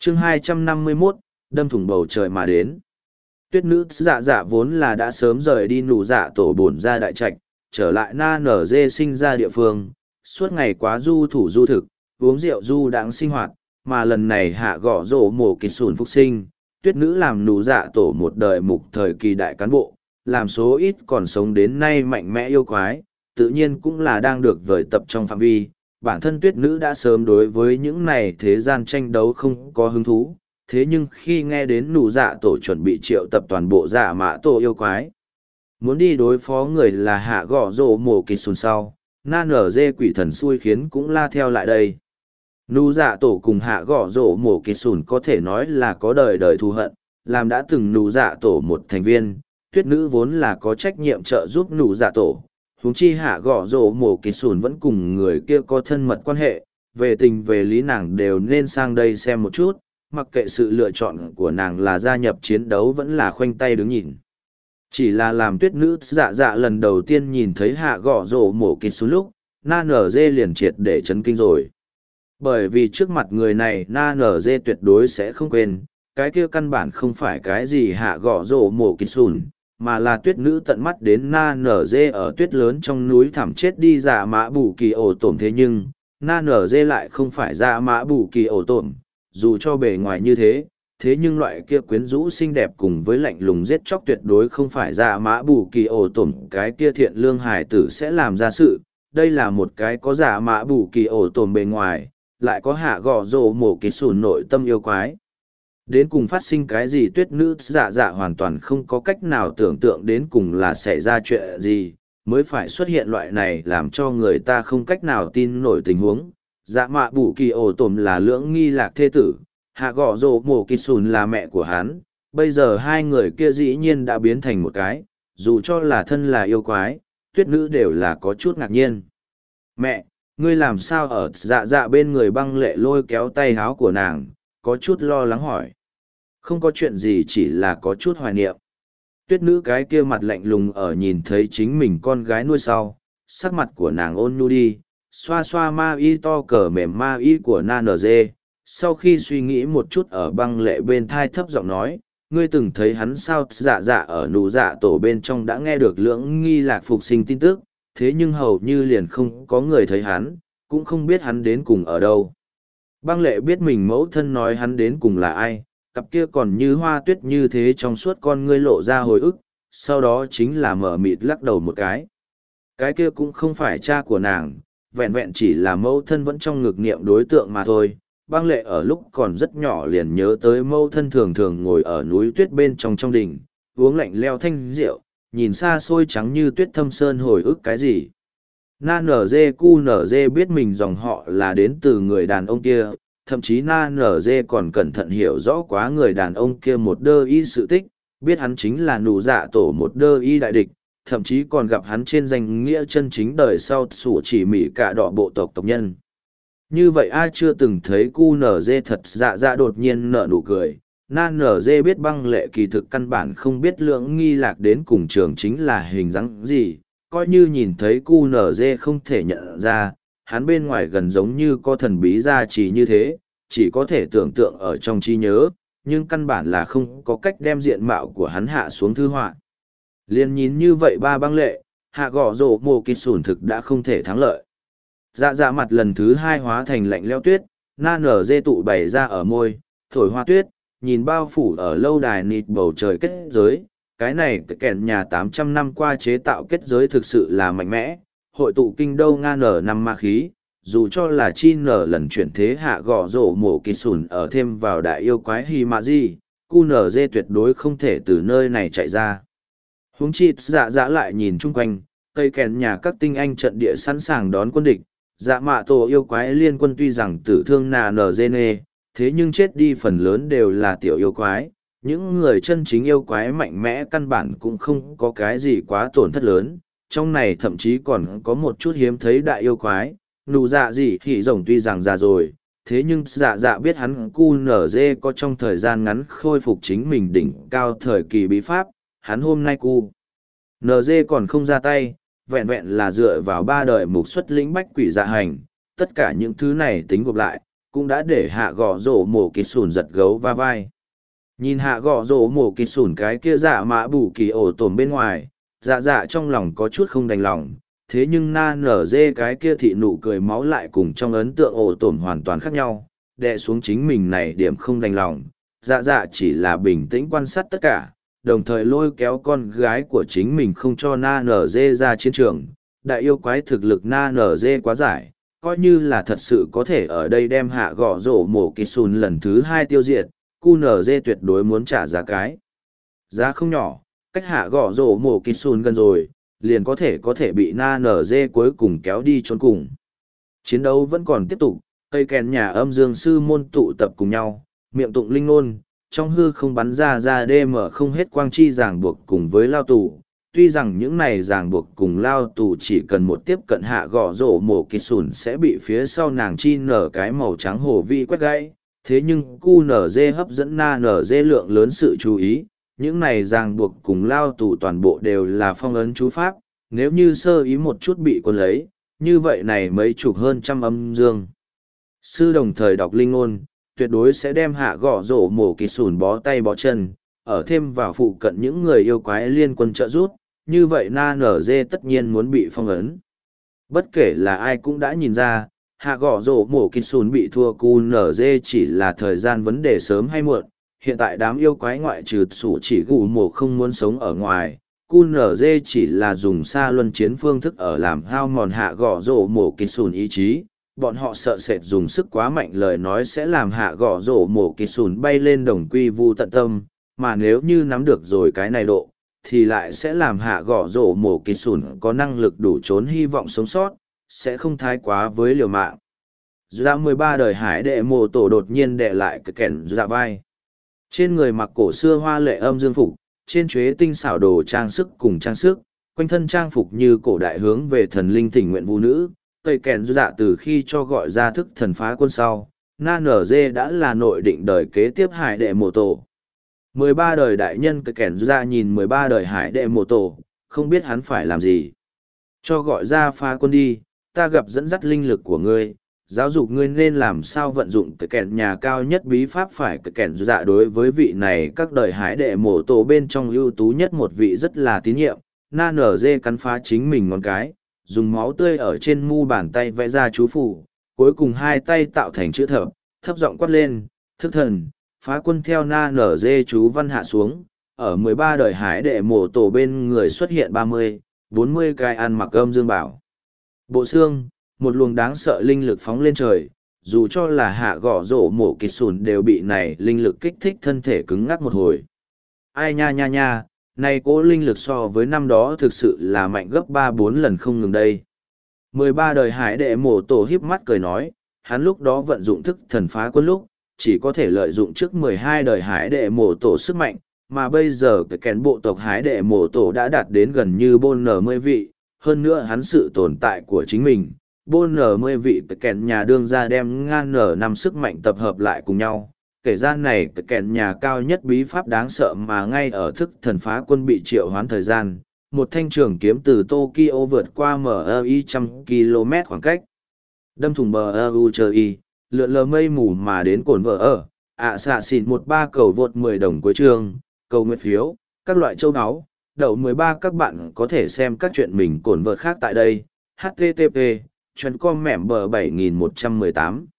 chương 251, đâm thủng bầu trời mà đến. Tuyết nữ dạ dạ vốn là đã sớm rời đi nụ dạ tổ bổn ra đại trạch, trở lại na nở dê sinh ra địa phương, suốt ngày quá du thủ du thực, uống rượu du đãng sinh hoạt, mà lần này hạ gõ rổ mổ kịch sùn phục sinh, tuyết nữ làm nụ dạ tổ một đời mục thời kỳ đại cán bộ, làm số ít còn sống đến nay mạnh mẽ yêu quái, tự nhiên cũng là đang được vời tập trong phạm vi. Bản thân tuyết nữ đã sớm đối với những này thế gian tranh đấu không có hứng thú, thế nhưng khi nghe đến nụ dạ tổ chuẩn bị triệu tập toàn bộ dạ mã tổ yêu quái, muốn đi đối phó người là hạ gõ rổ mổ kịch sùn sau, na nở dê quỷ thần xui khiến cũng la theo lại đây. Nụ dạ tổ cùng hạ gõ rổ mổ kịch sùn có thể nói là có đời đời thù hận, làm đã từng nụ dạ tổ một thành viên, tuyết nữ vốn là có trách nhiệm trợ giúp nụ dạ tổ. Huống chi hạ gõ rổ mổ kịch sùn vẫn cùng người kia có thân mật quan hệ, về tình về lý nàng đều nên sang đây xem một chút, mặc kệ sự lựa chọn của nàng là gia nhập chiến đấu vẫn là khoanh tay đứng nhìn. Chỉ là làm tuyết nữ dạ dạ lần đầu tiên nhìn thấy hạ gõ rổ mổ kịch sùn lúc, na nở dê liền triệt để chấn kinh rồi. Bởi vì trước mặt người này na nở dê tuyệt đối sẽ không quên, cái kia căn bản không phải cái gì hạ gõ rổ mổ kịch sùn, mà là tuyết nữ tận mắt đến na nở dê ở tuyết lớn trong núi thảm chết đi dạ mã bù kỳ ổ tổm. Thế nhưng na nở dê lại không phải dạ mã bù kỳ ổ tổm, dù cho bề ngoài như thế, thế nhưng loại kia quyến rũ xinh đẹp cùng với lạnh lùng giết chóc tuyệt đối không phải dạ mã bù kỳ ổ tổm cái kia thiện lương hài tử sẽ làm ra sự. Đây là một cái có dạ mã bù kỳ ổ tổm bề ngoài, lại có hạ gò rồ mổ kỳ sùn nội tâm yêu quái. Đến cùng phát sinh cái gì tuyết nữ dạ dạ hoàn toàn không có cách nào tưởng tượng đến cùng là xảy ra chuyện gì, mới phải xuất hiện loại này làm cho người ta không cách nào tin nổi tình huống. Dạ mạ bù kỳ ổ tổm là lưỡng nghi lạc thê tử, hạ gõ rồ mổ kỳ sùn là mẹ của hắn, bây giờ hai người kia dĩ nhiên đã biến thành một cái, dù cho là thân là yêu quái, tuyết nữ đều là có chút ngạc nhiên. Mẹ, ngươi làm sao ở dạ dạ bên người băng lệ lôi kéo tay háo của nàng, có chút lo lắng hỏi. Không có chuyện gì, chỉ là có chút hoài niệm. Tuyết nữ cái kia mặt lạnh lùng ở nhìn thấy chính mình con gái nuôi sau, sắc mặt của nàng ôn nhu đi, xoa xoa ma y to cờ mềm ma y của na nở dê. Sau khi suy nghĩ một chút ở băng lệ bên thai thấp giọng nói, ngươi từng thấy hắn sao? Dạ dạ ở nụ dạ tổ bên trong đã nghe được lưỡng nghi lạc phục sinh tin tức, thế nhưng hầu như liền không có người thấy hắn, cũng không biết hắn đến cùng ở đâu. Băng lệ biết mình mẫu thân nói hắn đến cùng là ai, cặp kia còn như hoa tuyết như thế trong suốt con ngươi lộ ra hồi ức, sau đó chính là mở mịt lắc đầu một cái. Cái kia cũng không phải cha của nàng, vẹn vẹn chỉ là mẫu thân vẫn trong ngực niệm đối tượng mà thôi. Băng lệ ở lúc còn rất nhỏ liền nhớ tới mẫu thân thường thường ngồi ở núi tuyết bên trong đình, uống lạnh leo thanh rượu, nhìn xa xôi trắng như tuyết thâm sơn hồi ức cái gì. Na nở dê cu nở dê biết mình dòng họ là đến từ người đàn ông kia, thậm chí na nở dê còn cẩn thận hiểu rõ quá người đàn ông kia một đơ y sự tích, biết hắn chính là nụ dạ tổ một đơ y đại địch, thậm chí còn gặp hắn trên danh nghĩa chân chính đời sau sủ chỉ mỹ cả đỏ bộ tộc tộc nhân. Như vậy ai chưa từng thấy cu nở dê thật dạ dạ đột nhiên nở nụ cười, na nở dê biết băng lệ kỳ thực căn bản không biết lưỡng nghi lạc đến cùng trường chính là hình dáng gì, coi như nhìn thấy cu nở dê không thể nhận ra, hắn bên ngoài gần giống như có thần bí gia trì như thế, chỉ có thể tưởng tượng ở trong trí nhớ, nhưng căn bản là không có cách đem diện mạo của hắn hạ xuống thư họa. Liên nhìn như vậy ba băng lệ, hạ gõ rổ mồ kịch sủn thực đã không thể thắng lợi. Dạ dạ mặt lần thứ hai hóa thành lạnh leo tuyết, na nở dê tụ bày ra ở môi, thổi hoa tuyết, nhìn bao phủ ở lâu đài nịt bầu trời kết giới. Cái này kèn nhà 800 năm qua chế tạo kết giới thực sự là mạnh mẽ, hội tụ kinh đô nga nở năm ma khí, dù cho là chi nở lần chuyển thế hạ gõ rổ mổ kỳ sùn ở thêm vào đại yêu quái hi mạ di, cu nở dê tuyệt đối không thể từ nơi này chạy ra. Huống chi dạ dạ lại nhìn chung quanh, cây kèn nhà các tinh anh trận địa sẵn sàng đón quân địch, dạ mạ tổ yêu quái liên quân tuy rằng tử thương nà nở dê nê, thế nhưng chết đi phần lớn đều là tiểu yêu quái. Những người chân chính yêu quái mạnh mẽ căn bản cũng không có cái gì quá tổn thất lớn, trong này thậm chí còn có một chút hiếm thấy đại yêu quái, nụ dạ gì thì rồng tuy rằng già rồi, thế nhưng dạ dạ biết hắn cu nở dê có trong thời gian ngắn khôi phục chính mình đỉnh cao thời kỳ bí pháp, hắn hôm nay cu nở dê còn không ra tay, vẹn vẹn là dựa vào 3 đời mục xuất lĩnh bách quỷ dạ hành, tất cả những thứ này tính gộp lại, cũng đã để hạ gõ rổ mổ kịt sùn giật gấu va vai. Nhìn hạ gõ rổ mổ kịt sùn cái kia dạ mã bù kỳ ổ tổm bên ngoài, dạ dạ trong lòng có chút không đành lòng, thế nhưng na nở dê cái kia thị nụ cười máu lại cùng trong ấn tượng ổ tổm hoàn toàn khác nhau, đè xuống chính mình này điểm không đành lòng, dạ dạ chỉ là bình tĩnh quan sát tất cả, đồng thời lôi kéo con gái của chính mình không cho na nở dê ra chiến trường. Đại yêu quái thực lực na nở dê quá giải, coi như là thật sự có thể ở đây đem hạ gõ rổ mổ kỳ sùn lần thứ 2 tiêu diệt, cu nở dê tuyệt đối muốn trả giá cái giá không nhỏ, cách hạ gõ rổ mổ kỳ sùn gần rồi, liền có thể bị na nở dê cuối cùng kéo đi trốn cùng. Chiến đấu vẫn còn tiếp tục, cây kèn nhà âm dương sư môn tụ tập cùng nhau, miệng tụng linh ngôn, trong hư không bắn ra đê mở không hết quang chi ràng buộc cùng với lao tù. Tuy rằng những này ràng buộc cùng lao tù chỉ cần một tiếp cận hạ gõ rổ mổ kỳ sùn sẽ bị phía sau nàng chi nở cái màu trắng hồ vi quét gãy, thế nhưng cu nở dê hấp dẫn na nở dê lượng lớn sự chú ý, những này ràng buộc cùng lao tù toàn bộ đều là phong ấn chú pháp, nếu như sơ ý một chút bị quân lấy, như vậy này mấy chục hơn trăm âm dương. Sư đồng thời đọc linh ngôn, tuyệt đối sẽ đem hạ gõ rổ mổ kỳ sùn bó tay bó chân, ở thêm vào phụ cận những người yêu quái liên quân trợ rút, như vậy na nở dê tất nhiên muốn bị phong ấn. Bất kể là ai cũng đã nhìn ra, hạ gõ rổ mổ kỳ sùn bị thua cu nở dê chỉ là thời gian vấn đề sớm hay muộn. Hiện tại đám yêu quái ngoại trừ sủ chỉ gù mổ không muốn sống ở ngoài, cu nở dê chỉ là dùng xa luân chiến phương thức ở làm hao mòn hạ gõ rổ mổ kỳ sùn ý chí. Bọn họ sợ sệt dùng sức quá mạnh lời nói sẽ làm hạ gõ rổ mổ kỳ sùn bay lên đồng quy vu tận tâm, mà nếu như nắm được rồi cái này độ, thì lại sẽ làm hạ gõ rổ mổ kỳ sùn có năng lực đủ trốn hy vọng sống sót, sẽ không thái quá với liều mạng. Ra 13 đời hải đệ mộ tổ đột nhiên đệ lại cái kẻn dạ vai. Trên người mặc cổ xưa hoa lệ âm dương phục, trên chuế tinh xảo đồ trang sức cùng trang sức, quanh thân trang phục như cổ đại hướng về thần linh thỉnh nguyện vũ nữ. Cây kèn dạ từ khi cho gọi ra thức thần phá quân sau, na nở dê đã là nội định đời kế tiếp hải đệ mộ tổ. 13 đời đại nhân cây kèn dạ nhìn 13 đời hải đệ mộ tổ, không biết hắn phải làm gì. Cho gọi ra phá quân đi, ta gặp dẫn dắt linh lực của ngươi, giáo dục ngươi nên làm sao vận dụng cây kèn nhà cao nhất bí pháp phải cây kèn dạ đối với vị này các đời hải đệ mộ tổ bên trong ưu tú nhất một vị rất là tín nhiệm, na nở dê cắn phá chính mình ngón cái. Dùng máu tươi ở trên mu bàn tay vẽ ra chú phù, cuối cùng hai tay tạo thành chữ thập, thấp giọng quát lên, thức thần, phá quân theo na nở dê chú văn hạ xuống, ở 13 đời hải đệ mộ tổ bên người xuất hiện 30, 40 cái ăn mặc âm dương bảo. Bộ xương, một luồng đáng sợ linh lực phóng lên trời, dù cho là hạ gõ rổ mổ kịt sùn đều bị này linh lực kích thích thân thể cứng ngắc một hồi. Ai nha nha nha, này cố linh lực so với năm đó thực sự là mạnh gấp 3-4 lần không ngừng đây. 13 đời hải đệ mổ tổ híp mắt cười nói, hắn lúc đó vận dụng thức thần phá quân lúc, chỉ có thể lợi dụng trước 12 đời hải đệ mổ tổ sức mạnh, mà bây giờ cái kén bộ tộc hải đệ mổ tổ đã đạt đến gần như 40 vị, hơn nữa hắn sự tồn tại của chính mình. 40 vị cái kén nhà đương ra đem ngang nở năm sức mạnh tập hợp lại cùng nhau. Kể ra này cái kèn nhà cao nhất bí pháp đáng sợ mà ngay ở thức thần phá quân bị triệu hoán thời gian, một thanh trường kiếm từ Tokyo vượt qua MI 100 km khoảng cách. Đâm thủng MU chơi lượn lờ mây mù mà đến cồn vợ ở, xạ xịn 13 cầu vượt 10 đồng cuối trường, cầu nguyện phiếu, các loại châu áo, đậu 13 các bạn có thể xem các chuyện mình cồn vợt khác tại đây, http, chuyên com mẻm bờ 7118.